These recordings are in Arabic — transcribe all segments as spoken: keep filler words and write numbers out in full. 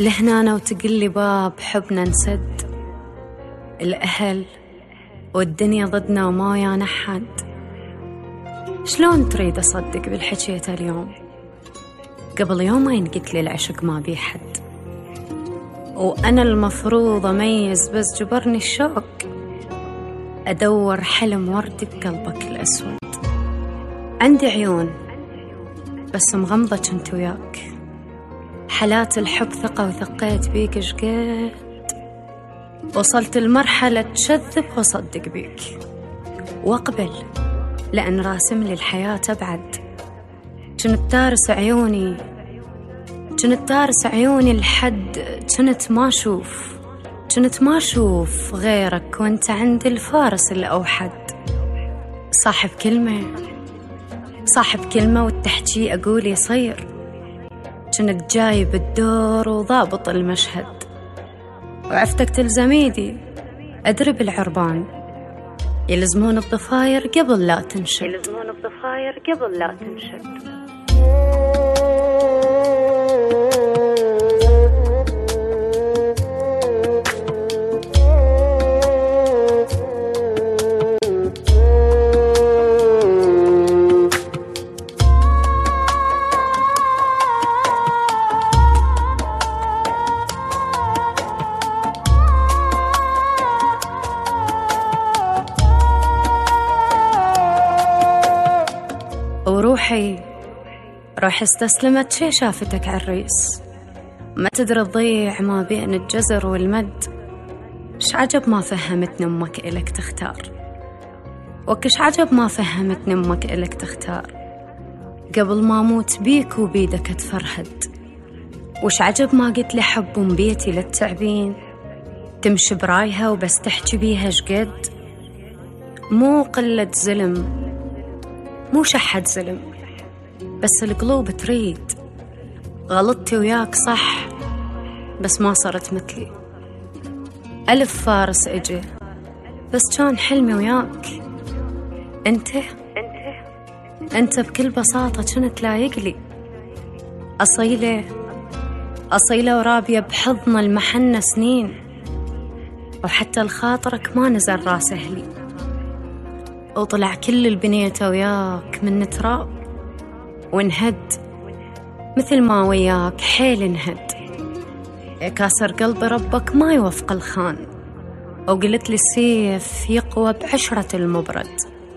لهنا وتقلي باب حبنا نسد، الأهل والدنيا ضدنا وما يانا حد. شلون تريد أصدق بالحكيته اليوم؟ قبل يومين قلت لي العشق ما بيه حد، وأنا المفروض أميز بس جبرني الشوق أدور حلم وردي بقلبك الأسود. عندي عيون بس مغمضة كنت وياك، حالات الحب ثقة وثقيت بيك شقد، وصلت المرحلة تشذب وصدق بيك واقبل، لأن راسم لي الحياة أبعد. كنت تارس عيوني كنت تارس عيوني لحد كنت ما أشوف كنت ما أشوف غيرك، وانت عند الفارس الأوحد. صاحب كلمة صاحب كلمة والتحكي أقول يصير، كنت جايب الدور وضابط المشهد، وعفتك تلزميدي أدري بالعربان، يلزمون الضفاير قبل لا تنشد يلزمون الضفاير قبل لا تنشد. وروحي روح استسلمت شي شافتك عالريس، ما تدري تضيع ما بين الجزر والمد. ش عجب ما فهمتني أمك إلك تختار، وكش عجب ما فهمتني أمك إلك تختار، قبل ما أموت بيك وبيدك أتفرهد. وش عجب ما قلت لي حب من بيتي للتعبين، تمشي برايها وبس تحكي بيها شقد. مو قلة زلم مو شحد زلم، بس القلوب تريد. غلطتي وياك صح، بس ما صرت مثلي. ألف فارس اجي بس كان حلمي وياك. انت انت بكل بساطة كنت لايق لي، أصيلة أصيلة ورابية بحضن المحنة سنين، وحتى الخاطرك ما نزل راس أهلي، وطلع كل البنية وياك من تراب وانهد، مثل ما وياك حيل انهد. يا كاسر قلبي ربك ما يوفق الخان، وقلت لي السيف يقوى بعشرة المبرد.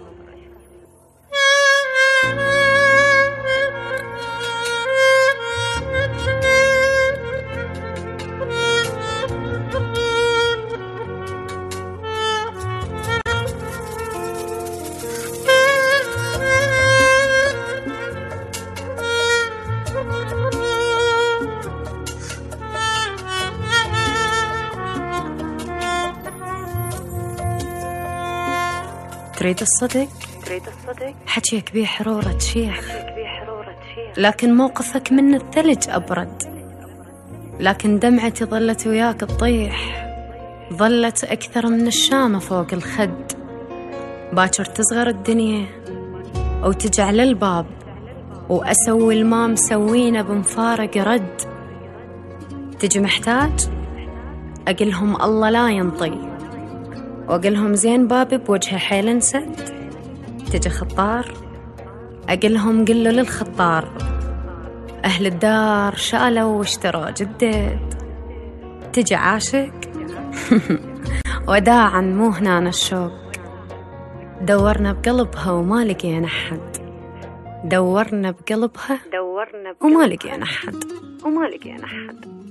تريد الصدق؟ تريد الصدق؟ حكيك بيه حرورة شيخ، لكن موقفك من الثلج أبرد. لكن دمعتي ظلت وياك تطيح، ظلت أكثر من الشامة فوق الخد. باكر تصغر الدنيا وتجعل الباب، وأسوي الما مسوينه بمفارق رد. تجي محتاج أقلهم الله لا ينطي، وأقلهم زين بابي بوجهه حيل انسد. تجي خطار أقلهم قلوا للخطار، أهل الدار شالوا واشتروا جدد. تجي عاشق وداعا مو هنا الشوق، دورنا بقلبها وما لقينا حد. دورنا بقلبها وما لقينا حد وما لقينا حد